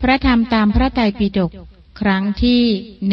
พระธรรมตามพระไตรปิฎกครั้งที่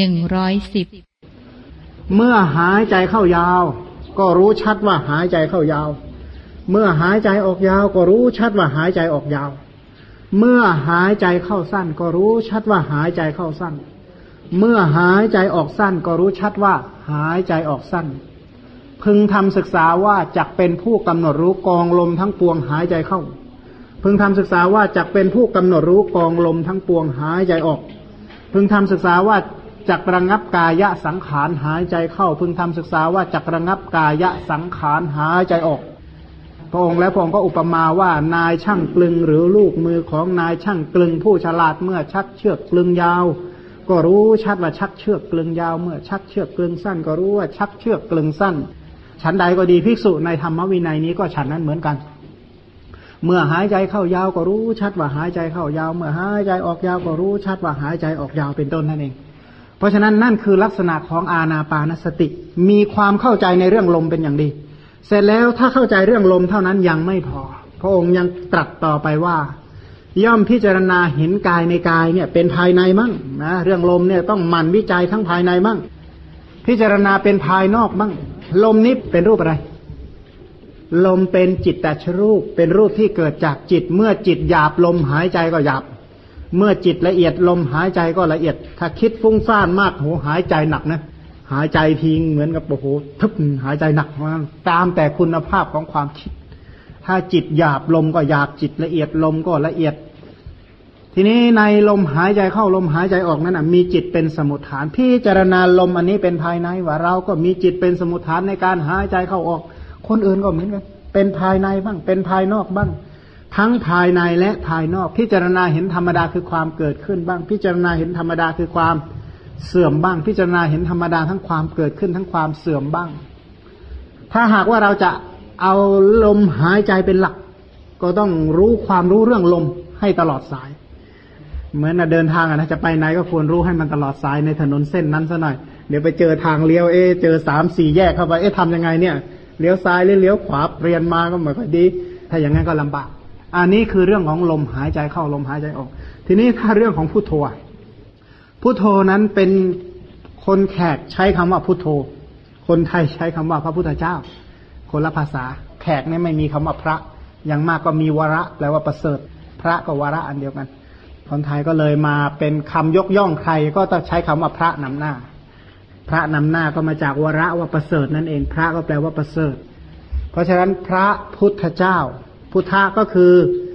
110 เมื่อหายใจเข้ายาวก็รู้ชัดว่าหายใจเข้ายาวเมื่อหายใจออกยาวก็รู้ชัดว่าหายใจออกยาวเมื่อหายใจเข้าสั้นก็รู้ชัดว่าหายใจเข้าสั้นเมื่อหายใจออกสั้นก็รู้ชัดว่าหายใจออกสั้นพึงทำศึกษาว่าจักเป็นผู้กำหนดรู้กองลมทั้งปวงหายใจเข้าพึงทำศึกษาว่าจักเป็นผู้กำหนดรู้กองลมทั้งปวงหายใจออกพึงทำศึกษาว่าจักระงับกายะสังขารหายใจเข้าพึงทำศึกษาว่าจักระงับกายะสังขารหายใจออกพระองค์และพระองค์ก็อุปมาว่านายช่างกลึงหรือลูกมือของนายช่างกลึงผู้ฉลาดเมื่อชักเชือกกลึงยาวก็รู้ชัดว่าชักเชือกกลึงยาวเมื่อชักเชือกกลึงสั้นก็รู้ว่าชักเชือกกลึงสั้นฉันใดก็ดีภิกษุในธรรมวินัยนี้ก็ฉันนั้นเหมือนกันเมื่อหายใจเข้ายาวก็รู้ชัดว่าหายใจเข้ายาวเมื่อหายใจออกยาวก็รู้ชัดว่าหายใจออกยาวเป็นต้นนั่นเองเพราะฉะนั้นนั่นคือลักษณะของอานาปานสติมีความเข้าใจในเรื่องลมเป็นอย่างดีเสร็จแล้วถ้าเข้าใจเรื่องลมเท่านั้นยังไม่พอพระองค์ยังตรัสต่อไปว่าย่อมพิจารณาเห็นกายในกายเนี่ยเป็นภายในมั่งนะเรื่องลมเนี่ยต้องหมั่นวิจัยทั้งภายในมั่งพิจารณาเป็นภายนอกมั่งลมนี้เป็นรูปอะไรลมเป็นจิตตชรูปเป็นรูปที่เกิดจากจิตเมื่อจิตหยาบลมหายใจก็หยาบเมื่อจิตละเอียดลมหายใจก็ละเอียดถ้าคิดฟุ้งซ่านมากโหหายใจหนักนะหายใจทิ้งเหมือนกับโอ้โหทึบหายใจหนักมากตามแต่คุณภาพของความคิดถ้าจิตหยาบลมก็หยาบจิตละเอียดลมก็ละเอียดทีนี้ในลมหายใจเข้าลมหายใจออกนั้นมีจิตเป็นสมุฏฐานพิจารณาลมอันนี้เป็นภายในว่าเราก็มีจิตเป็นสมุฏฐานในการหายใจเข้าออกคนอื่นก็เหมือนกันเป็นภายในบ้างเป็นภายนอกบ้างทั้งภายในและภายนอกพิจารณาเห็นธรรมดาคือความเกิดขึ้นบ้างพิจารณาเห็นธรรมดาคือความเสื่อมบ้างพิจารณาเห็นธรรมดาทั้งความเกิดขึ้นทั้งความเสื่อมบ้างถ้าหากว่าเราจะเอาลมหายใจเป็นหลักก็ต้องรู้ความรู้เรื่องลมให้ตลอดสายเหมือนเดินทางนะจะไปไหนก็ควรรู้ให้มันตลอดสายในถนนเส้นนั้นซะหน่อยเดี๋ยวไปเจอทางเลี้ยวเจอ3-4แยกเข้าไปทำยังไงเนี่ยเลี้ยวซ้ายหรือเลี้ยวขวาเรียนมาก็ไม่ค่อยดีถ้าอย่างนั้นก็ลำบากอันนี้คือเรื่องของลมหายใจเข้าลมหายใจออกทีนี้ถ้าเรื่องของพุทโธพุทโธนั้นเป็นคนแขกใช้คำว่าพุทโธคนไทยใช้คำว่าพระพุทธเจ้าคนละภาษาแขกเนี่ยไม่มีคำว่าพระอย่างมากก็มีวระแปลว่าประเสริฐพระกับวระอันเดียวกันคนไทยก็เลยมาเป็นคำยกย่องใครก็ต้องใช้คำว่าพระนำหน้าพระนำหน้าก็มาจากวระว่าประเสริฐนั่นเองพระก็แปลว่าประเสริฐเพราะฉะนั้นพระพุทธเจ้าพุทธะก็คือ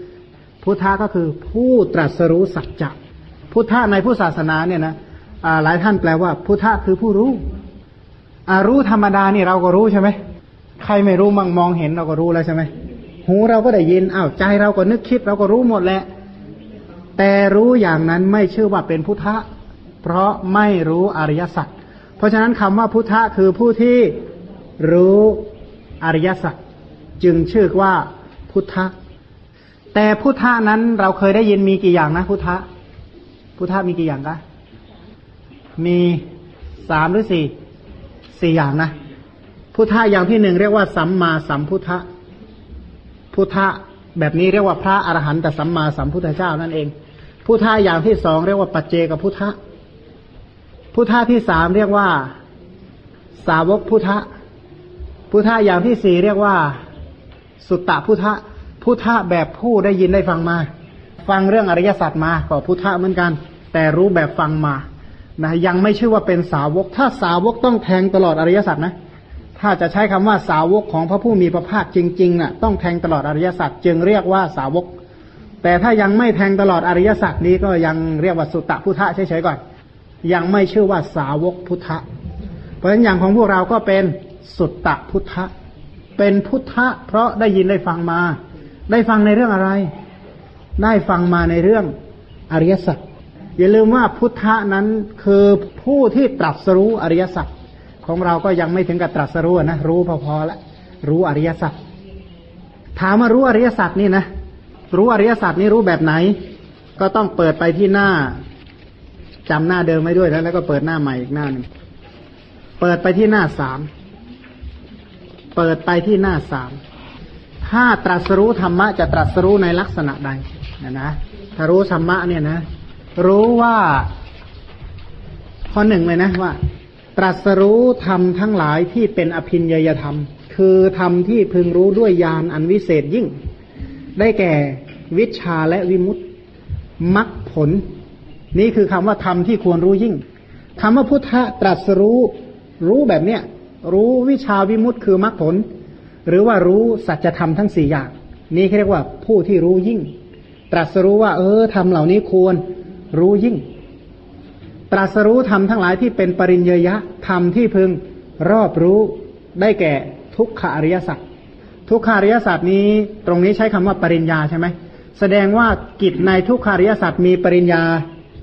ผู้ตรัสรู้สัจจะพุทธะในพุทธศาสนาเนี่ยนะหลายท่านแปลว่าพุทธะคือผู้รู้รู้ธรรมดานี่เราก็รู้ใช่ไหมใครไม่รู้มั่งมองเห็นเราก็รู้แล้วใช่ไหมหูเราก็ได้ยินใจเราก็นึกคิดเราก็รู้หมดแหละแต่รู้อย่างนั้นไม่ชื่อว่าเป็นพุทธะเพราะไม่รู้อริยสัจเพราะฉะนั้นคำว่าพุทธะคือผู้ที่รู้อริยสัจจึงชื่อว่าพุทธะแต่พุทธะนั้นเราเคยได้ยินมีกี่อย่างนะพุทธะมีกี่อย่างคะมี3หรือ4อย่างนะพุทธะอย่างที่1เรียกว่าสัมมาสัมพุทธะพุทธะแบบนี้เรียกว่าพระอรหันตสัมมาสัมพุทธเจ้านั่นเองพุทธะอย่างที่2เรียกว่าปัจเจกพุทธะพุทธะที่3เรียกว่าสาวกพุทธะพุทธะอย่างที่4เรียกว่าสุตตะพุทธะพุทธะแบบผู้ได้ยินได้ฟังมาฟังเรื่องอริยสัจมาก็พุทธะเหมือนกันแต่รู้แบบฟังมานะยังไม่ชื่อว่าเป็นสาวกถ้าสาวกต้องแทงตลอดอริยสัจนะถ้าจะใช้คำว่าสาวกของพระผู้มีพระภาคจริงๆน่ะต้องแทงตลอดอริยสัจจึงเรียกว่าสาวกแต่ถ้ายังไม่แทงตลอดอริยสัจนี้ก็ยังเรียกว่าสุตตะพุทธะเฉยๆก่อนยังไม่ชื่อว่าสาวกพุทธะเพราะฉะนั้นอย่างของพวกเราก็เป็นสุตตะพุทธะเป็นพุทธะเพราะได้ยินได้ฟังมาได้ฟังในเรื่องอะไรได้ฟังมาในเรื่องอริยสัจอย่าลืมว่าพุทธะนั้นคือผู้ที่ตรัสรู้อริยสัจของเราก็ยังไม่ถึงกับตรัสรู้นะรู้พอๆแล้วรู้อริยสัจถามว่ารู้อริยสัจนี่นะรู้อริยสัจนี่รู้แบบไหนก็ต้องเปิดไปที่หน้าจำหน้าเดิมไว้ด้วยแล้วก็เปิดหน้าใหม่อีกหน้านึงเปิดไปที่หน้า3เปิดไปที่หน้า3ถ้าตรัสรู้ธรรมะจะตรัสรู้ในลักษณะใดนะถ้ารู้ธรรมะเนี่ยนะรู้ว่าข้อหนึ่งเลยนะว่าตรัสรู้ธรรมทั้งหลายที่เป็นอภิญญยธรรมคือธรรมที่พึงรู้ด้วยญาณอันวิเศษยิ่งได้แก่วิชชาและวิมุตติมรรคผลนี่คือคำว่าธรรมที่ควรรู้ยิ่งคำว่าพุทธะตรัสรู้แบบเนี้ยรู้วิชาวิมุตติคือมรรคผลหรือว่ารู้สัจธรรมทั้งสี่อย่างนี่เรียกว่าผู้ที่รู้ยิ่งตรัสรู้ว่าธรรมเหล่านี้ควรรู้ยิ่งตรัสรู้ธรรมทั้งหลายที่เป็นปริญญยะธรรมที่พึงรอบรู้ได้แก่ทุกขอริยสัจทุกขอริยสัจนี้ตรงนี้ใช้คำว่าปริญญาใช่ไหมแสดงว่ากิจในทุกขอริยสัจมีปริญญา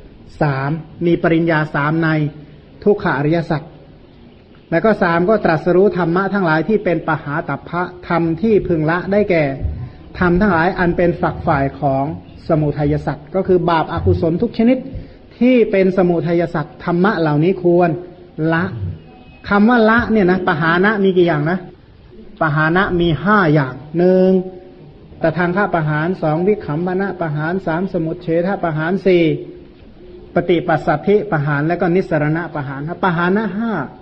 3มีปริญญา3ในทุกขอริยสัจแล้วก็3ก็ตรัสรู้ธรรมะทั้งหลายที่เป็นปหาตัพพะธรรมที่พึงละได้แก่ธรรมทั้งหลายอันเป็นฝักฝ่ายของสมุทัยสัจก็คือบาปอกุศลทุกชนิดที่เป็นสมุทัยสัจธรรมะเหล่านี้ควรละคำว่าละเนี่ยนะปหานะมีกี่อย่างนะปหานะมี5อย่าง1ตทังฆปหาร2วิคัมภนะปหาร3สมุจเฉทปหาร4ปฏิปัสสัทธิปหารและก็นิสรณะปหารปหานะ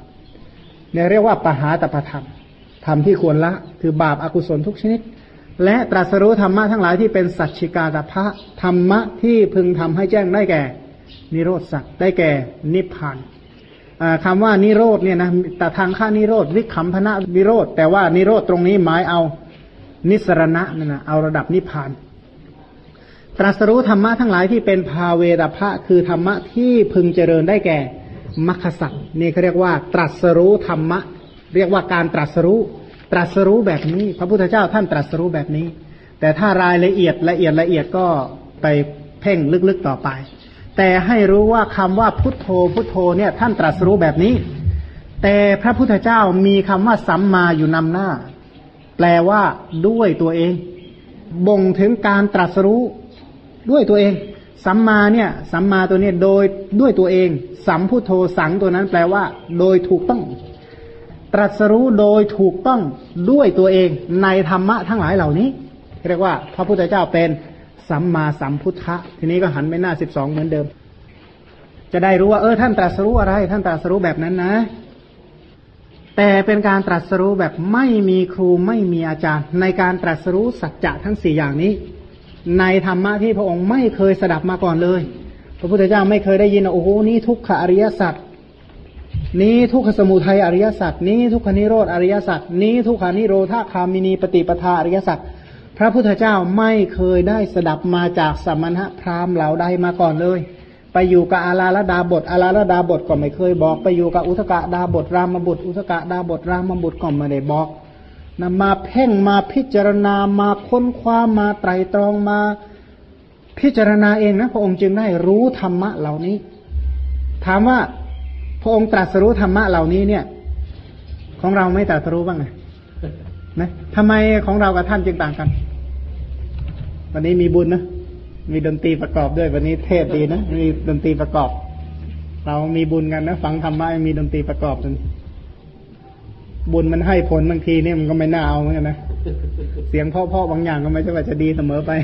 5เนี่ยเรียกว่าปหาตปธรรมธรรมที่ควรละคือบาปอกุศลทุกชนิดและตรัสรู้ธรรมะทั้งหลายที่เป็นสัจฉิกาตภะธรรมะที่พึงทำให้แจ้งได้แก่นิโรธสัจได้แก่นิพพานคำว่านิโรธเนี่ยนะแต่ทางข้านิโรธวิคัมภนะนิโรธแต่ว่านิโรธตรงนี้หมายเอานิสรณะนั่นนะเอาระดับนิพพานตรัสรู้ธรรมะทั้งหลายที่เป็นภาเวตภะคือธรรมะที่พึงเจริญได้แก่มรรคสัจนี่เขาเรียกว่าตรัสรู้ธรรมะเรียกว่าการตรัสรู้แบบนี้พระพุทธเจ้าท่านตรัสรู้แบบนี้แต่ถ้ารายละเอียดก็ไปเพ่งลึกๆต่อไปแต่ให้รู้ว่าคำว่าพุทโธพุทโธเนี่ยท่านตรัสรู้แบบนี้แต่พระพุทธเจ้ามีคำว่าสัมมาอยู่นำหน้าแปลว่าด้วยตัวเองบ่งถึงการตรัสรู้ด้วยตัวเองสัมมาเนี่ยสัมมาตัวนี้โดยด้วยตัวเองสัมพุทโธสังตัวนั้นแปลว่าโดยถูกต้องตรัสรู้โดยถูกต้องด้วยตัวเองในธรรมะทั้งหลายเหล่านี้เรียกว่าพระพุทธเจ้าเป็นสัมมาสัมพุทธะทีนี้ก็หันไปหน้า12เหมือนเดิมจะได้รู้ว่าท่านตรัสรู้อะไรท่านตรัสรู้แบบนั้นนะแต่เป็นการตรัสรู้แบบไม่มีครูไม่มีอาจารย์ในการตรัสรู้สัจจะทั้ง4อย่างนี้ในธรรมะที่พระองค์ไม่เคยสดับมาก่อนเลยพระพุทธเจ้าไม่เคยได้ยินโอ้โหนี่ทุกขอริยสัจนี้ทุกขสมุทัยอริยสัจนี้ทุกขนิโรธอริยสัจนี้ทุกขานิโรธคามินีปฏิปทาอริยสัจพระพุทธเจ้าไม่เคยได้สดับมาจากสมณพราหมณ์เหล่าใดมาก่อนเลยไปอยู่กับอาราลดาบทก็ไม่เคยบอกไปอยู่กับอุทกดาบทรามบุตรอุทกดาบทรามบุตรก็ไม่ได้บอกนำมาเพ่งมาพิจารณามาค้นคว้ามาไตรตรองมาพิจารณาเองนะพระองค์จึงได้รู้ธรรมะเหล่านี้ถามว่าพระองค์ตรัสรู้ธรรมะเหล่านี้เนี่ยของเราไม่ตรัสรู้บ้างไงนะทำไมของเรากับท่านจึงต่างกันวันนี้มีบุญนะมีดนตรีประกอบด้วยวันนี้เทศดีนะมีดนตรีประกอบเรามีบุญกันนะฟังธรรมะมีดนตรีประกอบกันบุญมันให้ผลบางทีเนี่ยมันก็ไม่น่าเอาเหมือนกันนะเสียงพ่อๆบางอย่างก็ไม่ใช่ว่าจะดีเสมอไป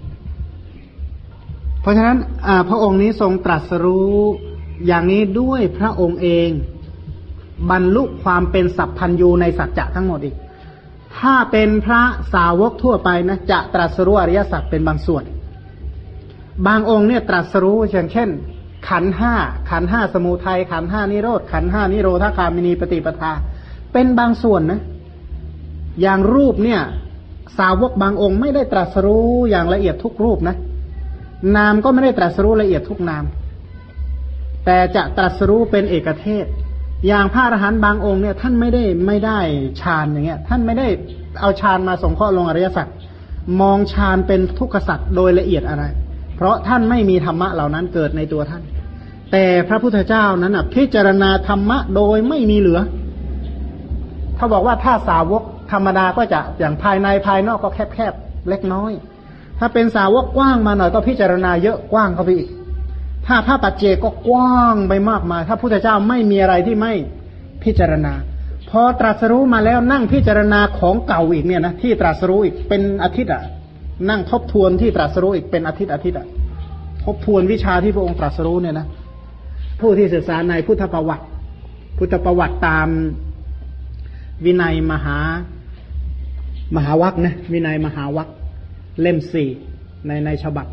เพราะฉะนั้นพระองค์นี้ทรงตรัสรู้อย่างนี้ด้วยพระองค์เองบรรลุความเป็นสัพพัญญูในสัจจะทั้งหมดอีกถ้าเป็นพระสาวกทั่วไปนะจะตรัสรู้อริยสัจเป็นบางส่วนบางองค์เนี่ยตรัสรู้เช่นขันธ์ห้าสมุทัยขันธ์5นิโรธขันธ์5นิโรธคามินีปฏิปทาเป็นบางส่วนนะอย่างรูปเนี่ยสาวกบางองค์ไม่ได้ตรัสรู้อย่างละเอียดทุกรูปนะนามก็ไม่ได้ตรัสรู้ละเอียดทุกนามแต่จะตรัสรู้เป็นเอกเทศอย่างพระอรหันต์บางองค์เนี่ยท่านไม่ได้ฌานอย่างเงี้ยท่านไม่ได้เอาฌานมาสงเคราะห์ลงอริยสัจมองฌานเป็นทุกขสัจโดยละเอียดอะไรเพราะท่านไม่มีธรรมะเหล่านั้นเกิดในตัวท่านแต่พระพุทธเจ้านั้นพิจารณาธรรมะโดยไม่มีเหลือเขาบอกว่าถ้าสาวกธรรมดาก็จะอย่างภายในภายนอกก็แคบๆเล็กน้อยถ้าเป็นสาวกกว้างมาหน่อยก็พิจารณาเยอะกว้างเข้าไปอีกถ้าพระปัจเจกก็กว้างไปมากมายถ้าพุทธเจ้าไม่มีอะไรที่ไม่พิจารณาพอตรัสรู้มาแล้วนั่งพิจารณาของเก่าอีกเนี่ยนะที่ตรัสรู้อีกเป็นอาทิตย์นั่งทบทวนที่ตรัสรู้อีกเป็นอาทิตย์ทบทวนวิชาที่พระองค์ตรัสรู้เนี่ยนะผู้ที่ศึกษาในพุทธประวัติตามวินัยมหาวรรคนะวินัยมหาวรรคเล่ม4ในฉบับ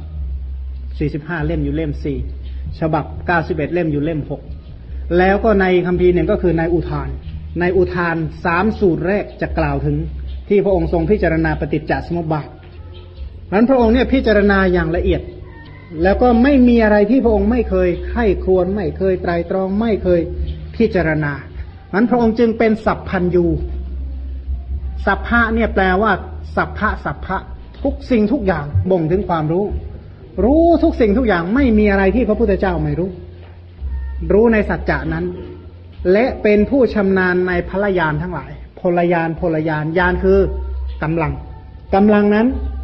45เล่มอยู่เล่ม4ฉบับ91เล่มอยู่เล่ม6แล้วก็ในคัมภีร์หนึ่งก็คือในอุทาน3สูตรแรกจะกล่าวถึงที่พระองค์ทรงพิจารณาปฏิจจสมุปบาทนั้นพระองค์เนี่ยพิจารณาอย่างละเอียดแล้วก็ไม่มีอะไรที่พระองค์ไม่เคยไข้ควรไม่เคยไตรตรองไม่เคยพิจารณานั้นพระองค์จึงเป็นสัพพัญญูสัพพะเนี่ยแปลว่าสัพพะทุกสิ่งทุกอย่างบ่งถึงความรู้ทุกสิ่งทุกอย่างไม่มีอะไรที่พระพุทธเจ้าไม่รู้ในสัจจะนั้นและเป็นผู้ชำนาญในพลญาณทั้งหลายพลญาณญาณคือกำลังนั้น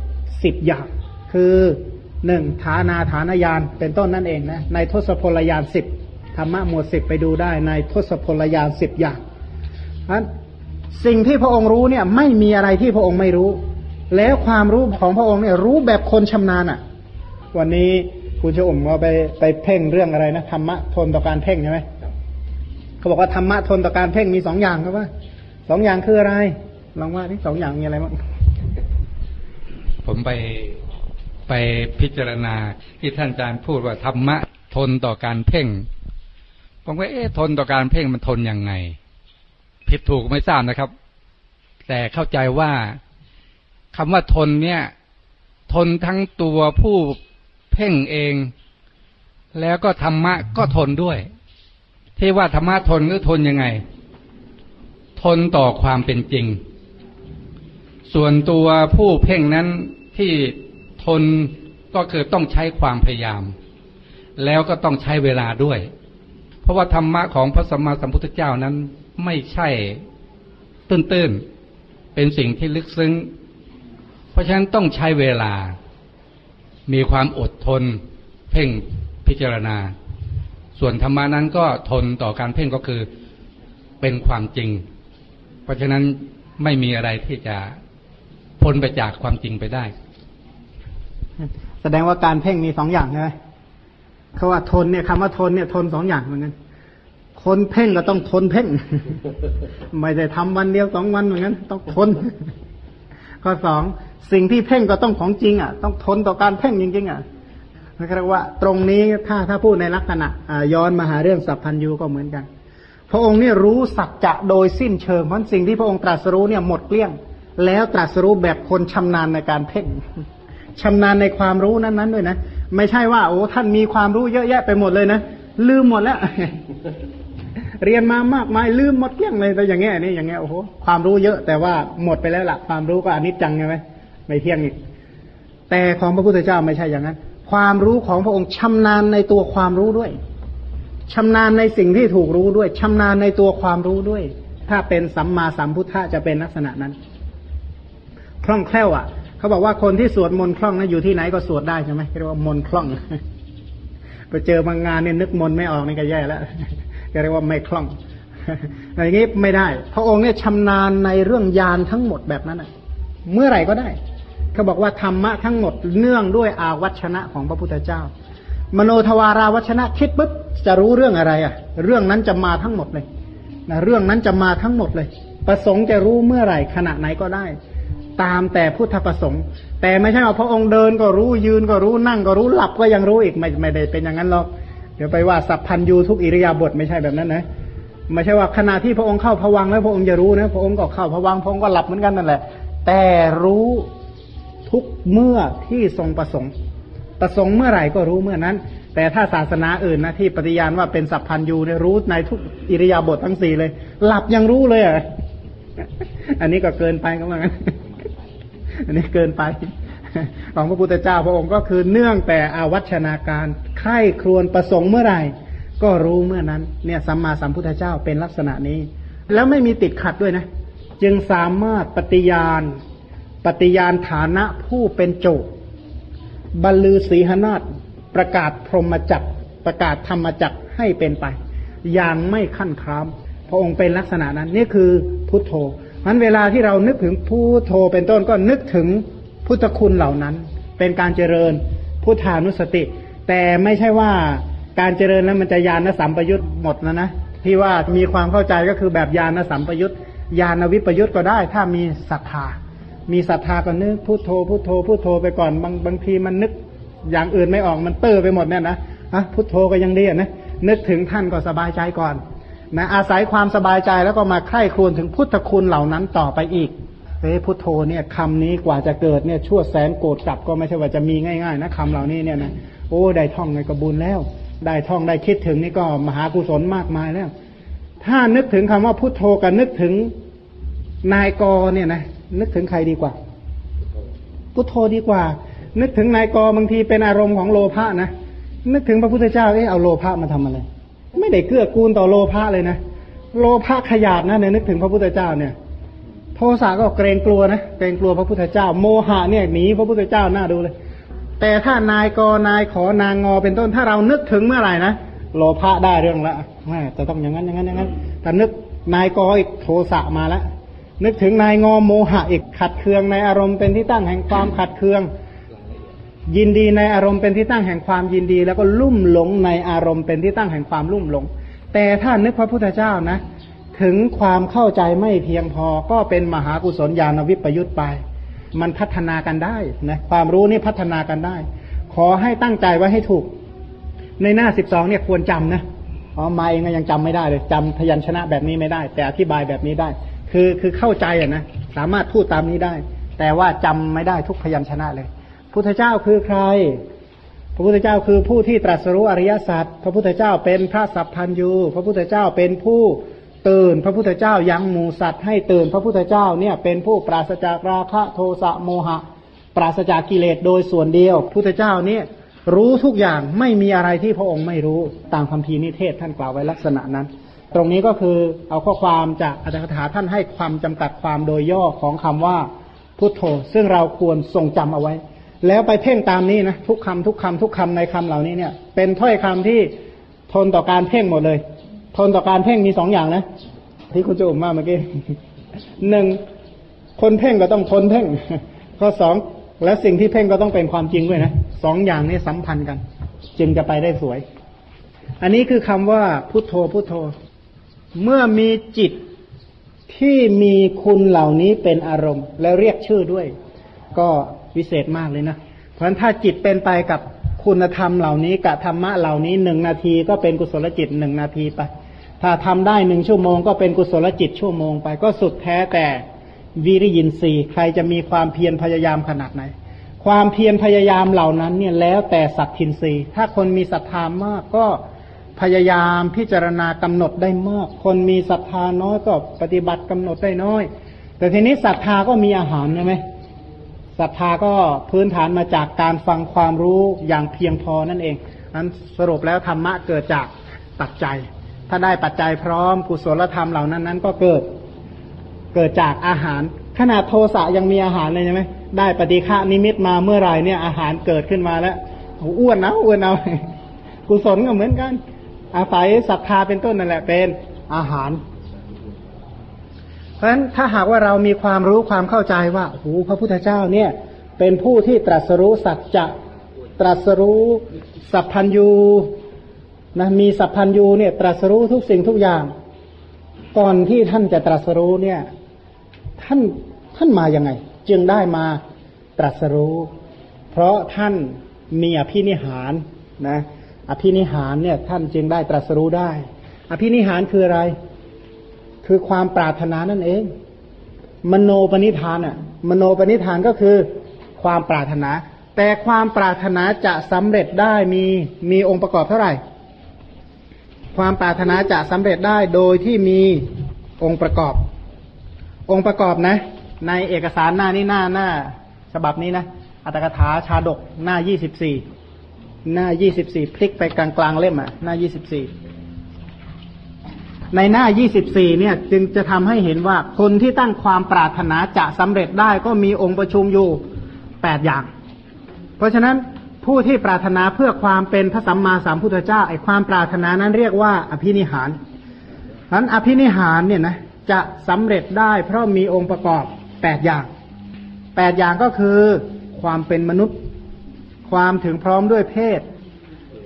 10อย่างคือ1ฐานญาณเป็นต้นนั่นเองนะในทศพลญาณ10ธรรมะหมวด10ไปดูได้ในทศพลญาณ10อย่างนั้นสิ่งที่พระองค์รู้เนี่ยไม่มีอะไรที่พระองค์ไม่รู้แล้วความรู้ของพระองค์เนี่ยรู้แบบคนชำนาญอ่ะวันนี้คุณชอุ่มก็ไปเพ่งเรื่องอะไรนะธรรมะทนต่อการเพ่งใช่ไหมเขาบอกว่าธรรมะทนต่อการเพ่งมี2อย่างครับว่า2อย่างคืออะไรลองว่าที่2อย่างมีอะไรบ้างผมไปพิจารณาที่ท่านอาจารย์พูดว่าธรรมะทนต่อการเพ่งผมก็ทนต่อการเพ่งมันทนยังไงผิดถูกไม่ทราบนะครับแต่เข้าใจว่าคำว่าทนเนี่ยทนทั้งตัวผู้เพ่งเองแล้วก็ธรรมะก็ทนด้วยที่ว่าธรรมะทนก็ทนยังไงทนต่อความเป็นจริงส่วนตัวผู้เพ่งนั้นที่ทนก็คือต้องใช้ความพยายามแล้วก็ต้องใช้เวลาด้วยเพราะว่าธรรมะของพระสัมมาสัมพุทธเจ้านั้นไม่ใช่ตื้นๆเป็นสิ่งที่ลึกซึ้งเพราะฉะนั้นต้องใช้เวลามีความอดทนเพ่งพิจารณาส่วนธรรมะนั้นก็ทนต่อการเพ่งก็คือเป็นความจริงเพราะฉะนั้นไม่มีอะไรที่จะพ้นไปจากความจริงไปได้แสดงว่าการเพ่งมี2อย่างใช่ไหมเขาว่าทนเนี่ยคำว่าทนเนี่ยทน2อย่างเหมือนกันคนเพ่งก็ต้องทนเพ่งไม่ได้ทำวันเดียว2วันเหมือนกันต้องทนข้อ2สิ่งที่เพ่งก็ต้องของจริงอ่ะต้องทนต่อการเพ่งจริงๆอ่ะเรียกว่าตรงนี้ถ้าพูดในลักษณะย้อนมาหาเรื่องสัพพัญญูก็เหมือนกันพระองค์เนี่ยรู้สัจจะโดยสิ้นเชิงเพราะสิ่งที่พระองค์ตรัสรู้เนี่ยหมดเกลี้ยงแล้วตรัสรู้แบบคนชำนาญในการเพ่งชำนาญในความรู้นั้นๆด้วยนะไม่ใช่ว่าโอ้ท่านมีความรู้เยอะแยะไปหมดเลยนะลืมหมดแล้วเรียนมามากมายลืมหมดเกลี้ยงเลยแต่อย่างเงี้ยนี่อย่างเงี้ยโอ้โหความรู้เยอะแต่ว่าหมดไปแล้วล่ะความรู้ก็อนิจจังใช่ไหมไม่เที่ยงอีกแต่ของพระพุทธเจ้าไม่ใช่อย่างนั้นความรู้ของพระองค์ชำนาญในตัวความรู้ด้วยชำนาญในสิ่งที่ถูกรู้ด้วยชำนาญในตัวความรู้ด้วยถ้าเป็นสัมมาสัมพุทธะจะเป็นลักษณะนั้นคล่องแคล่วอ่ะเขาบอกว่าคนที่สวดมนต์คล่องนะอยู่ที่ไหนก็สวดได้ใช่ไหมเรียกว่ามนต์คล่องไปเจอบางงานเนี่ยนึกมนต์ไม่ออกนี่ก็แย่แล้วเรียกว่าไม่คล่องอย่างนี้ไม่ได้พระองค์เนี่ยชำนาญในเรื่องญาณทั้งหมดแบบนั้นเมื่อไหร่ก็ได้เขาบอกว่าธรรมะทั้งหมดเนื่องด้วยอาวัชนะของพระพุทธเจ้ามโนทวาราวัชนะคิดปุ๊บจะรู้เรื่องอะไรอ่ะเรื่องนั้นจะมาทั้งหมดเลยนะเรื่องนั้นจะมาทั้งหมดเลยประสงค์จะรู้เมื่อไหร่ขณะไหนก็ได้ตามแต่พุทธประสงค์แต่ไม่ใช่ว่าพระองค์เดินก็รู้ยืนก็รู้นั่งก็รู้หลับก็ยังรู้อีกไม่ได้เป็นอย่างนั้นหรอกเดี๋ยวไปว่าสัพพัญญูทุกอิริยาบถไม่ใช่แบบนั้นนะไม่ใช่ว่าขณะที่พระองค์เข้าภวังค์แล้วพระองค์จะรู้นะพระองค์ก็เข้าภวังค์พระองค์ก็หลับเหมือนกันนั่นแหละแต่รู้ทุกเมื่อที่ทรงประสงค์เมื่อไหร่ก็รู้เมื่อนั้นแต่ถ้าศาสนาอื่นนะที่ปฏิญาณว่าเป็นสัพพัญญูเนี่ยรู้ในทุกอิริยาบถทั้ง4เลยหลับยังรู้เลยอ่ะอันนี้ก็เกินไปก็ว่างั้นอันนี้เกินไปของพระพุทธเจ้าพระองค์ก็คือเนื่องแต่อาวัชนาการใคร่ครวญประสงค์เมื่อไหร่ก็รู้เมื่อนั้นเนี่ยสัมมาสัมพุทธเจ้าเป็นลักษณะนี้แล้วไม่มีติดขัดด้วยนะจึงสามารถปฏิญาณฐานะผู้เป็นโจทย์บรรลือสีหนาฏประกาศพรหมจักรประกาศธรรมจักรให้เป็นไปอย่างไม่ขั้นคร้ามพระองค์เป็นลักษณะนั้นนี่คือพุทโธงั้นเวลาที่เรานึกถึงพุทโธเป็นต้นก็นึกถึงพุทธคุณเหล่านั้นเป็นการเจริญพุทธานุสติแต่ไม่ใช่ว่าการเจริญนั้นมันจะญาณสัมปยุตหมดนะที่ว่ามีความเข้าใจก็คือแบบญาณสัมปยุตญาณวิปยุตก็ได้ถ้ามีศรัทธามีศรัทธาก็นึกพุทโธพุทโธพุทโธไปก่อนบางทีมันนึกอย่างอื่นไม่ออกมันเต้อไปหมดเนี่ยนะพุทโธก็ยังดีนะนึกถึงท่านก็สบายใจก่อนนะอาศัยความสบายใจแล้วก็มาใคร่ครวญถึงพุทธคุณเหล่านั้นต่อไปอีกพุทโธเนี่ยคำนี้กว่าจะเกิดเนี่ยชั่วแสนโกรธกลับก็ไม่ใช่ว่าจะมีง่ายๆนะคำเหล่านี้เนี่ยนะโอ้ได้ท่องในกระบุญแล้วได้ท่องได้คิดถึงนี่ก็มหากุศลมากมายแล้วถ้านึกถึงคำว่าพุทโธกับนึกถึงนายกเนี่ยนะนึกถึงใครดีกว่าพุทโธดีกว่านึกถึงนายกบางทีเป็นอารมณ์ของโลภะนะนึกถึงพระพุทธเจ้าเอาโลภะมาทำอะไรไม่ได้เกื้อกูลต่อโลภะเลยนะโลภะขยาดนะเนี่ยนึกถึงพระพุทธเจ้าเนี่ยโทสะก็เกรงกลัวนะเกรงกลัวพระพุทธเจ้าโมหะเนี่ยหนีพระพุทธเจ้าน่าดูเลยแต่ถ้านายกนายขอนางงอเป็นต้นถ้าเรานึกถึงเมื่อไหร่นะโลภะได้เรื่องละจะต้องอย่างนั้นอย่างนั้นอย่างนั้นแต่นึกนายกอีกโทสะมาแล้วนึกถึงนายงอโมหะอีกขัดเคืองในอารมณ์เป็นที่ตั้งแห่งความขัดเคืองยินดีในอารมณ์เป็นที่ตั้งแห่งความยินดีแล้วก็ลุ่มหลงในอารมณ์เป็นที่ตั้งแห่งความลุ่มหลงแต่ถ้านึกพระพุทธเจ้านะถึงความเข้าใจไม่เพียงพอก็เป็นมหากุศลญาณวิปยุตไปมันพัฒนากันได้นะความรู้นี่พัฒนากันได้ขอให้ตั้งใจไว้ให้ถูกในหน้า12เนี่ยควรจำนะมาเองก็ยังจำไม่ได้เลยจำพยัญชนะแบบนี้ไม่ได้แต่อธิบายแบบนี้ได้คือเข้าใจนะสามารถพูดตามนี้ได้แต่ว่าจำไม่ได้ทุกพยัญชนะเลยพุทธเจ้าคือใครพระพุทธเจ้าคือผู้ที่ตรัสรู้อริยสัจพระพุทธเจ้าเป็นพระสัพพัญญูพระพุทธเจ้าเป็นผู้ตื่นพระพุทธเจ้ายังหมู่สัตว์ให้ตื่นพระพุทธเจ้าเนี่ยเป็นผู้ปราศจากราคะโทสะโมหะปราศจากกิเลสโดยส่วนเดียวพุทธเจ้าเนี่ยรู้ทุกอย่างไม่มีอะไรที่พระองค์ไม่รู้ตามคัมภีร์นิเทศท่านกล่าวไว้ลักษณะนั้นตรงนี้ก็คือเอาข้อความจากอรรถกถาท่านให้ความจำกัดความโดยย่อของคำว่าพุทโธซึ่งเราควรทรงจำเอาไว้แล้วไปเพ่งตามนี้นะทุกคำทุกคำทุกคำในคำเหล่านี้เนี่ยเป็นถ้อยคำที่ทนต่อการเพ่งหมดเลยทนต่อการเพ่งมี2อย่างนะที่คุณจะอุ๋มมาเมื่อกี้1คนเพ่งก็ต้องทนเพ่งข้อ2และสิ่งที่เพ่งก็ต้องเป็นความจริงด้วยนะ2อย่างนี้สัมพันธ์กันจึงจะไปได้สวยอันนี้คือคำว่าพุทโธพุทโธเมื่อมีจิตที่มีคุณเหล่านี้เป็นอารมณ์แล้วเรียกชื่อด้วยก็วิเศษมากเลยนะเพราะฉะนั้นถ้าจิตเป็นไปกับคุณธรรมเหล่านี้กับธรรมะเหล่านี้1นาทีก็เป็นกุศลจิต1นาทีไปถ้าทำได้1ชั่วโมงก็เป็นกุศลจิตชั่วโมงไปก็สุดแท้แต่วิริยินทรีย์ใครจะมีความเพียรพยายามขนาดไหนความเพียรพยายามเหล่านั้นเนี่ยแล้วแต่สัตทินทรีย์ถ้าคนมีศรัทธามากก็พยายามพิจารณากำหนดได้มากคนมีศรัทธาน้อยก็ปฏิบัติกำหนดได้น้อยแต่ทีนี้ศรัทธาก็มีอาหารใช่ไหมศรัทธาก็พื้นฐานมาจากการฟังความรู้อย่างเพียงพอนั่นเองนั้นสรุปแล้วธรรมะเกิดจากปัจจัยถ้าได้ปัจจัยพร้อมกุศลธรรมเหล่านั้นก็เกิดจากอาหารขนาดโทสะยังมีอาหารเลยใช่ไหมได้ปฏิฆะนิมิตมาเมื่อไหร่เนี่ยอาหารเกิดขึ้นมาแล้วอ้วนเอากุศลก็เหมือนกันอาศัยศรัทธาเป็นต้นนั่นแหละเป็นอาหารเพราะฉะนั้นถ้าหากว่าเรามีความรู้ความเข้าใจว่าโอ้พระพุทธเจ้าเนี่ยเป็นผู้ที่ตรัสรู้สัจจะตรัสรู้สัพพัญญูนะมีสัพพัญญูเนี่ยตรัสรู้ทุกสิ่งทุกอย่างก่อนที่ท่านจะตรัสรู้เนี่ยท่านมายังไงจึงได้มาตรัสรู้เพราะท่านมีอภินิหารนะอภินิหารเนี่ยท่านจึงได้ตรัสรู้ได้อภินิหารคืออะไรคือความปรารถนานั่นเองมโนปณิธานมโนปณิธานก็คือความปรารถนาแต่ความปรารถนาจะสำเร็จได้มีองค์ประกอบเท่าไหร่ความปรารถนาจะสำเร็จได้โดยที่มีองค์ประกอบนะในเอกสารหน้านี้หน้าฉบับนี้นะอรรถกถาชาดกหน้า24หน้า24พลิกไปกลางๆเล่มหน้า24ในหน้า24เนี่ยจึงจะทำให้เห็นว่าคนที่ตั้งความปรารถนาจะสำเร็จได้ก็มีองค์ประชุมอยู่8อย่างเพราะฉะนั้นผู้ที่ปรารถนาเพื่อความเป็นพระสัมมาสัมพุทธเจ้าไอ้ความปรารถนานั้นเรียกว่าอภินิหารนั้นอภินิหารเนี่ยนะจะสำเร็จได้เพราะมีองค์ประกอบ8อย่าง8อย่างก็คือความเป็นมนุษย์ความถึงพร้อมด้วยเพศ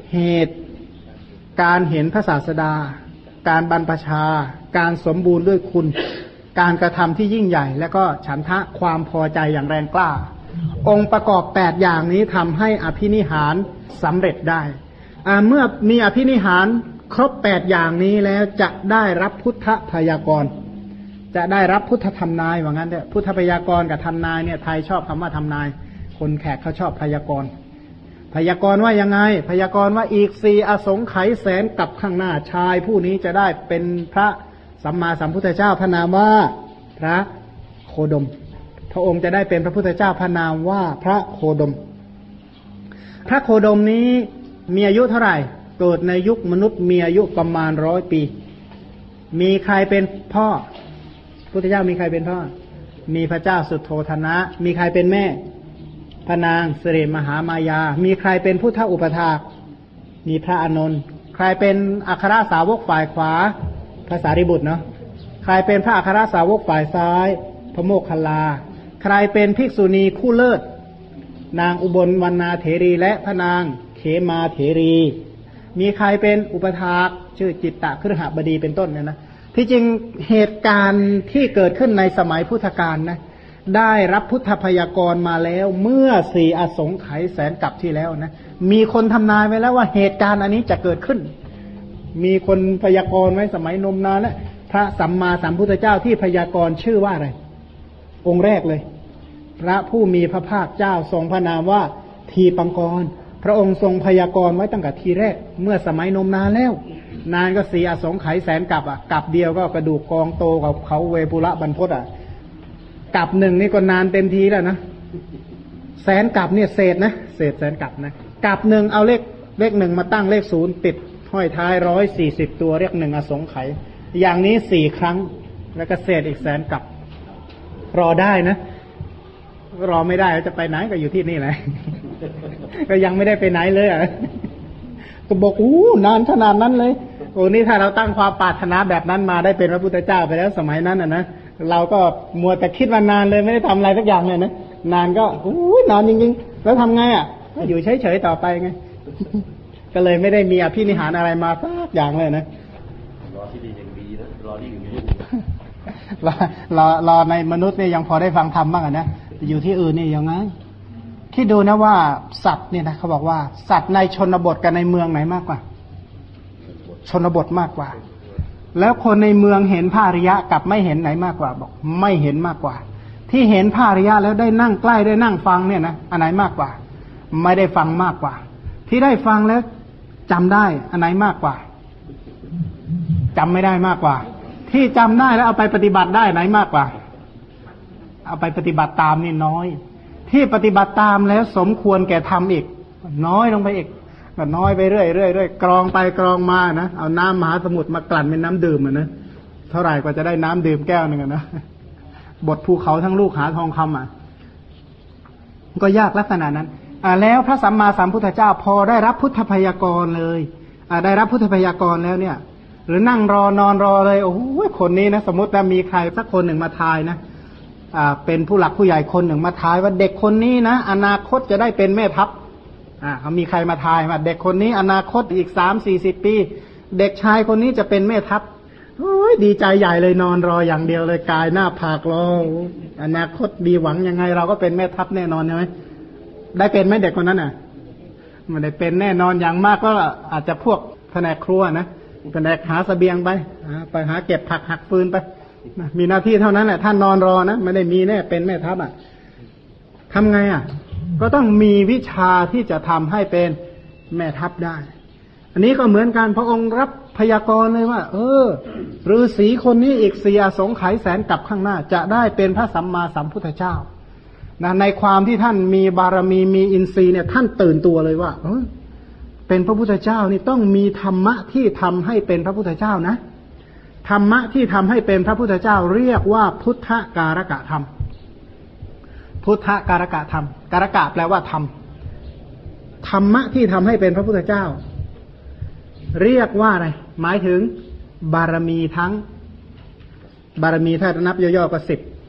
เหตุการเห็นพระศาสดาการบรรพชาการสมบูรณ์ด้วยคุณการกระทำที่ยิ่งใหญ่และก็ฉันทะความพอใจอย่างแรงกล้าองค์ประกอบ8อย่างนี้ทำให้อภินิหารสำเร็จได้เมื่อมีอภินิหารครบ8อย่างนี้แล้วจะได้รับพุทธพยากรณ์จะได้รับพุทธธรรมนายว่างั้นเถอะพุทธพยากรณ์กับธรรมนายเนี่ยไทยชอบคำว่าธรรมนายคนแขกเขาชอบพยากรณ์พยากรณ์ว่ายังไงพยากรณ์ว่าอีก4อสงไขยแสนกับข้างหน้าชายผู้นี้จะได้เป็นพระสัมมาสัมพุทธเจ้าพระนามว่าพระโคดมพระองค์จะได้เป็นพระพุทธเจ้าพระนามว่าพระโคดมพระโคดมนี้มีอายุเท่าไหร่เกิดในยุคมนุษย์มีอายุประมาณ100 ปีมีใครเป็นพ่อพุทธเจ้ามีใครเป็นพ่อมีพระเจ้าสุโธทนะมีใครเป็นแม่พระนางสิริมหามายามีใครเป็นพุทธอุปถากมีพระอานนท์ใครเป็นอัครสาวกฝ่ายขวาพระสารีบุตรเนาะใครเป็นพระอัครสาวกฝ่ายซ้ายพระโมคคัลลาใครเป็นภิกษุณีคู่เลิศนางอุบลวรรณาเถรีและพระนางเขมาเถรีมีใครเป็นอุปถากชื่อจิตตคฤหบดีเป็นต้นเนี่ยนะที่จริงเหตุการณ์ที่เกิดขึ้นในสมัยพุทธกาลนะได้รับพุทธพยากรณ์มาแล้วเมื่อ4อสงไขยแสนกับที่แล้วนะมีคนทำนายไว้แล้วว่าเหตุการณ์อันนี้จะเกิดขึ้นมีคนพยากรณ์ไว้สมัยนมนานแล้วพระสัมมาสัมพุทธเจ้าที่พยากรณ์ชื่อว่าอะไรองค์แรกเลยพระผู้มีพระภาคเจ้าทรงพระนามว่าทีปังกรพระองค์ทรงพยากรณ์ไว้ตั้งแต่ทีแรกเมื่อสมัยนมนานแล้วนานก็4อสงไขยแสนกับกับเดียวก็กระดูกกองโตกับเขาเวปุระบรรพตกับหนึ่งนี่ก็นานเต็มทีแล้วนะแสนกับเนี่ยเศษนะเศษแสนกับนะกับหนึ่งเอาเลขหนึ่งมาตั้งเลข0ติดห้อยท้าย140ตัวเรียก1อสงไขยอย่างนี้4ครั้งแล้วก็เศษอีกแสนกับรอได้นะรอไม่ได้จะไปไหนก็อยู่ที่นี่แหละก็ยังไม่ได้ไปไหนเลยก็บอกนานขนาดนั้นเลยโอ้นี่ถ้าเราตั้งความปรารถนาแบบนั้นมาได้เป็นพระพุทธเจ้าไปแล้วสมัยนั้นนะเราก็มัวแต่คิดว่านานเลยไม่ได้ทำอะไรสักอย่างเลยนะนานก็นานจริงๆแล้วทำไงก็อยู่เฉยๆต่อไปไงก็เลยไม่ได้มีอภินิหารอะไรมาสักอย่างเลยนะรอที่ดียังดีนะรอที่อื่นไม่รู้รอในมนุษย์เนี่ยยังพอได้ฟังธรรมบ้างนะอยู่ที่อื่นนี่ยังไงคิดดูนะว่าสัตว์เนี่ยนะเขาบอกว่าสัตว์ในชนบทกับในเมืองไหนมากกว่าชนบทมากกว่าแล้วคนในเมืองเห็นพระอริยะกับไม่เห็นไหนมากกว่าบอกไม่เห็นมากกว่าที่เห็นพระอริยะแล้วได้นั่งใกล้ได้นั่งฟังเนี่ยนะอันไหนมากกว่าไม่ได้ฟังมากกว่าที่ได้ฟังแล้วจำได้อันไหนมากกว่าจำไม่ได้มากกว่าที่จำได้แล้วเอาไปปฏิบัติได้ไหนมากกว่าเอาไปปฏิบัติตามนี่น้อยที่ปฏิบัติตามแล้วสมควรแก่ทำอีกน้อยลงไปอีกก็น้อยไปเรื่อยๆกรองไปกรองมานะเอาน้ำมหาสมุทรมากลั่นเป็นน้ำดื่มนะเท่าไหร่กว่าจะได้น้ำดื่มแก้วนึงนะบทภูเขาทั้งลูกหาทองคำก็ยากลักษณะนั้นแล้วพระสัมมาสัมพุทธเจ้าพอได้รับพุทธพยากรณ์เลยได้รับพุทธพยากรณ์แล้วเนี่ยหรือนั่งรอนอนรอเลยโอ้โหคนนี้นะสมมติว่ามีใครสักคนหนึ่งมาทายนะเป็นผู้หลักผู้ใหญ่คนหนึ่งมาทายว่าเด็กคนนี้นะอนาคตจะได้เป็นแม่ทัพเขามีใครมาทายว่าเด็กคนนี้อนาคตอีก30-40 ปีเด็กชายคนนี้จะเป็นแม่ทัพโอ้ยดีใจใหญ่เลยนอนรออย่างเดียวเลยกายหน้าผากรออนาคตดีหวังยังไงเราก็เป็นแม่ทัพแน่นอนใช่ไหมได้เป็นไหมเด็กคนนั้นไม่ได้เป็นแน่นอนอย่างมากก็อาจจะพวกแผนกครัวนะแผนกหาเสบียงไปหาเก็บผักหักฟืนไปมีหน้าที่เท่านั้นแหละท่านนอนรอนะไม่ได้มีแน่เป็นแม่ทัพทำไงก็ต้องมีวิชาที่จะทำให้เป็นแม่ทัพได้อันนี้ก็เหมือนกันพระองค์รับพยากรณ์เลยว่าฤาษีคนนี้อีก4อสงไขยแสนกับข้างหน้าจะได้เป็นพระสัมมาสัมพุทธเจ้านะในความที่ท่านมีบารมีมีอินทรีย์เนี่ยท่านตื่นตัวเลยว่าเป็นพระพุทธเจ้านี่ต้องมีธรรมะที่ทำให้เป็นพระพุทธเจ้านะธรรมะที่ทำให้เป็นพระพุทธเจ้าเรียกว่าพุทธการกะธรรมพุทธการกะธรรมการกะแปลว่าธรรมธรรมะที่ทำให้เป็นพระพุทธเจ้าเรียกว่าอะไรหมายถึงบารมีทั้งบารมีถ้านับย่อๆก็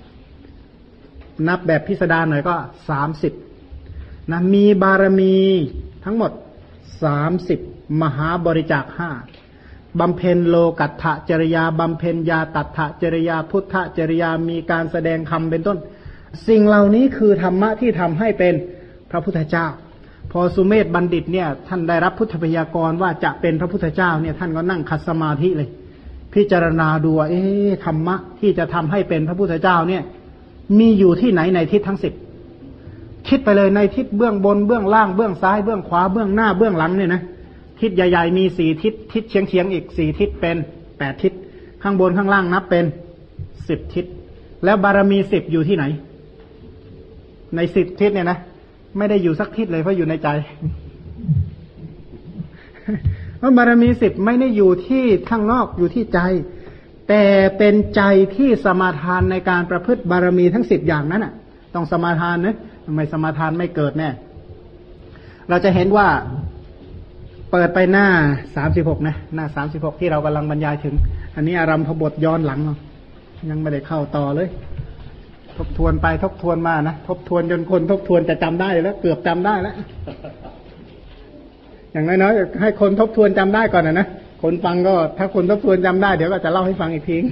10นับแบบพิสดารหน่อยก็30นะมีบารมีทั้งหมด 30มหาบริจาค5บำเพ็ญโลกัตถจริยาบำเพ็ญญาตัตถจริยาพุทธจริยามีการแสดงธรรมเป็นต้นสิ่งเหล่านี้คือธรรมะที่ทำให้เป็นพระพุทธเจ้าพอสุเมธบัณฑิตเนี่ยท่านได้รับพุทธพยากรณ์ว่าจะเป็นพระพุทธเจ้าเนี่ยท่านก็นั่งคัดสมาธิเลยพิจารณาดูว่าธรรมะที่จะทำให้เป็นพระพุทธเจ้าเนี่ยมีอยู่ที่ไหนในทิศทั้ง10คิดไปเลยในทิศเบื้องบนเบื้องล่างเบื้องซ้ายเบื้องขวาเบื้องหน้าเบื้องหลังเนี่ยนะทิศใหญ่ๆมี4ทิศทิศเฉียงๆอีก4ทิศเป็น8ทิศข้างบนข้างล่างนับเป็น10ทิศแล้วบารมี10อยู่ที่ไหนใน10ทิศเนี่ยนะไม่ได้อยู่สักทิศเลยเพราะอยู่ในใจเพราะบารมี10ไม่ได้อยู่ที่ข้างนอกอยู่ที่ใจแต่เป็นใจที่สมาทานในการประพฤติบารมีทั้ง10อย่างนั้นน่ะต้องสมาทานนะทำไมสมาทานไม่เกิดแน่เราจะเห็นว่าเปิดไปหน้า36นะหน้า36ที่เรากำลังบรรยายถึงอันนี้อารัมภบทย้อนหลังยังไม่ได้เข้าต่อเลยทบทวนไปทบทวนมานะทบทวนจนคนทบทวนจะจำได้แล้วเกือบจำได้แล้วอย่างน้อยๆให้คนทบทวนจำได้ก่อนนะคนฟังก็ถ้าคนทบทวนจำได้เดี๋ยวก็จะเล่าให้ฟังอีกที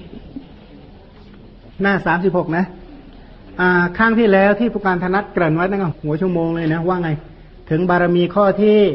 หน้า36นะข้างที่แล้วที่ผู้การธนัทเกริ่นไว้ตั้งแต่หัวชั่วโมงเลยนะว่าไงถึงบารมีข้อ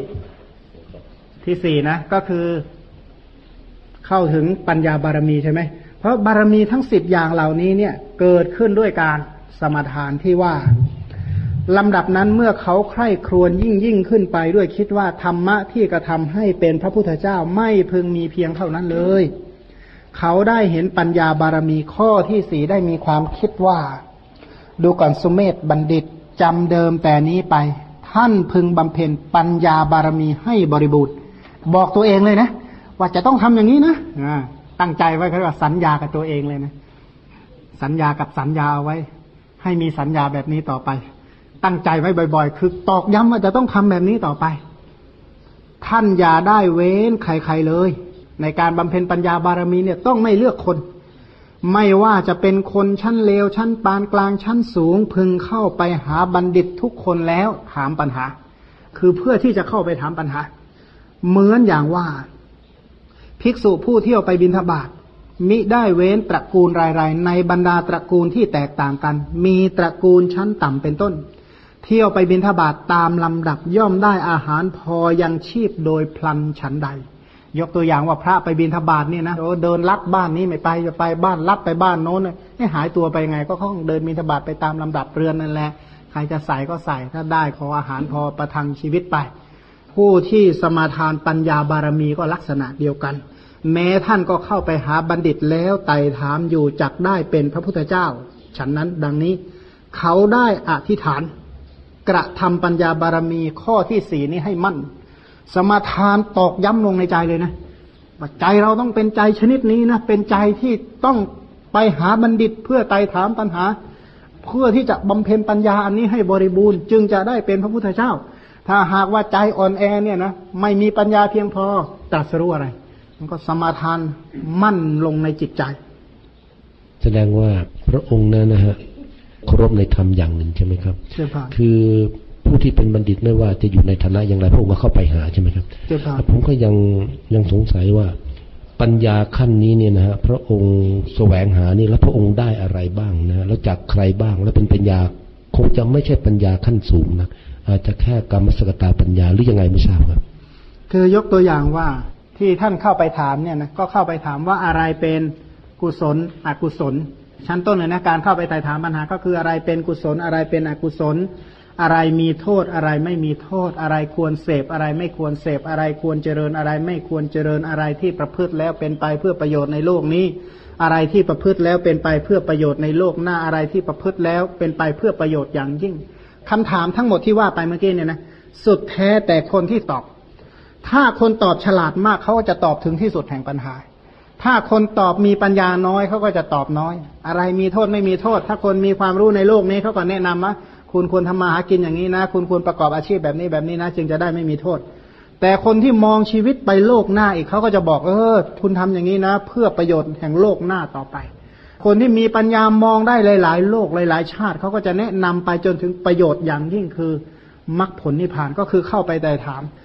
ที่4นะก็คือเข้าถึงปัญญาบารมีใช่ไหมเพราะบารมีทั้ง10อย่างเหล่านี้เนี่ยเกิดขึ้นด้วยการสมาทานที่ว่าลำดับนั้นเมื่อเขาใคร่ครวญยิ่งขึ้นไปด้วยคิดว่าธรรมะที่กระทำให้เป็นพระพุทธเจ้าไม่พึงมีเพียงเท่านั้นเลยเขาได้เห็นปัญญาบารมีข้อที่4ได้มีความคิดว่าดูก่อนสุเมธบัณฑิตจำเดิมแต่นี้ไปท่านพึงบำเพ็ญปัญญาบารมีให้บริบูรณ์บอกตัวเองเลยนะว่าจะต้องทำอย่างนี้นะตั้งใจไว้เขาเรียกว่าสัญญากับตัวเองเลยนะสัญญากับสัญญาเอาไว้ให้มีสัญญาแบบนี้ต่อไปตั้งใจไว้บ่อยๆคือตอกย้ำว่าจะต้องทำแบบนี้ต่อไปท่านอย่าได้เว้นใครๆเลยในการบำเพ็ญปัญญาบารมีเนี่ยต้องไม่เลือกคนไม่ว่าจะเป็นคนชั้นเลวชั้นปานกลางชั้นสูงพึงเข้าไปหาบัณฑิตทุกคนแล้วถามปัญหาคือเพื่อที่จะเข้าไปถามปัญหาเหมือนอย่างว่าภิกษุผู้เที่ยวไปบิณฑบาตมิได้เว้นตระกูลรายๆในบรรดาตระกูลที่แตกต่างกันมีตระกูลชั้นต่ำเป็นต้นเที่ยวไปบิณฑบาตตามลำดับย่อมได้อาหารพอยังชีพโดยพลันฉันใดยกตัวอย่างว่าพระไปบิณฑบาตเนี่ยนะเดินลัดบ้านนี้ไม่ไปจะไปบ้านลัดไปบ้านโน้นให้หายตัวไปไงก็ต้องเดินบิณฑบาตไปตามลำดับเรือนนั่นแหละใครจะใส่ก็ใส่ถ้าได้ขออาหารพอประทังชีวิตไปผู้ที่สมาทานปัญญาบารมีก็ลักษณะเดียวกันแม้ท่านก็เข้าไปหาบัณฑิตแล้วไต่ถามอยู่จักได้เป็นพระพุทธเจ้าฉันนั้นดังนี้เขาได้อธิษฐานกระทำปัญญาบารมีข้อที่4นี้ให้มั่นสมาทานตอกย้ำลงในใจเลยนะว่าใจเราต้องเป็นใจชนิดนี้นะเป็นใจที่ต้องไปหาบัณฑิตเพื่อไต่ถามปัญหาเพื่อที่จะบำเพ็ญปัญญาอันนี้ให้บริบูรณ์จึงจะได้เป็นพระพุทธเจ้าถ้าหากว่าใจอ่อนแอเนี่ยนะไม่มีปัญญาเพียงพอตรัสรู้อะไรมันก็สมาทานมั่นลงในจิตใจแสดงว่าพระองค์นั้นนะฮะเคารพในธรรมอย่างหนึ่งใช่ไหมครับคือผู้ที่เป็นบัณฑิตไม่ว่าจะอยู่ในฐานะอย่างไรพระองค์ก็เข้าไปหาใช่ไหมครับผมก็ยังสงสัยว่าปัญญาขั้นนี้เนี่ยนะฮะพระองค์แสวงหานี่แล้วพระองค์ได้อะไรบ้างนะแล้วจากใครบ้างแล้วเป็นปัญญาคงจะไม่ใช่ปัญญาขั้นสูงนะอาจจะแค่กรรมสกตาปัญญาหรือยังไงไม่ทราบครับคือยกตัวอย่างว่าที่ท่านเข้าไปถามเนี่ยนะก็เข้าไปถามว่าอะไรเป็นกุศลอกุศลชั้นต้นเลยนะการเข้าไปไต่ถามปัญหาก็คืออะไรเป็นกุศลอะไรเป็นอกุศลอะไรมีโทษอะไรไม่มีโทษอะไรควรเสพอะไรไม่ควรเสพอะไรควรเจริญอะไรไม่ควรเจริญอะไรที่ประพฤติแล้วเป็นไปเพื่อประโยชน์ในโลกนี้อะไรที่ประพฤติแล้วเป็นไปเพื่อประโยชน์ในโลกหน้าอะไรที่ประพฤติแล้วเป็นไปเพื่อประโยชน์อย่างยิ่งคำถามทั้งหมดที่ว่าไปเมื่อกี้เนี่ยนะสุดแท้แต่คนที่ตอบถ้าคนตอบฉลาดมากเขาก็จะตอบถึงที่สุดแห่งปัญหาถ้าคนตอบมีปัญญาน้อยเขาก็จะตอบน้อยอะไรมีโทษไม่มีโทษถ้าคนมีความรู้ในโลกนี้เขาก็แนะนำว่าคุณควรทำมาหากินอย่างนี้นะคุณควรประกอบอาชีพแบบนี้นะจึงจะได้ไม่มีโทษแต่คนที่มองชีวิตไปโลกหน้าอีกเขาก็จะบอกคุณทำอย่างนี้นะเพื่อประโยชน์แห่งโลกหน้าต่อไปคนที่มีปัญญามองได้หลายๆโลกหลายๆชาติเขาก็จะแนะนำไปจนถึงประโยชน์อย่างยิ่งคือมรรคผลนิพพานก็คือเข้าไปไต่ถาม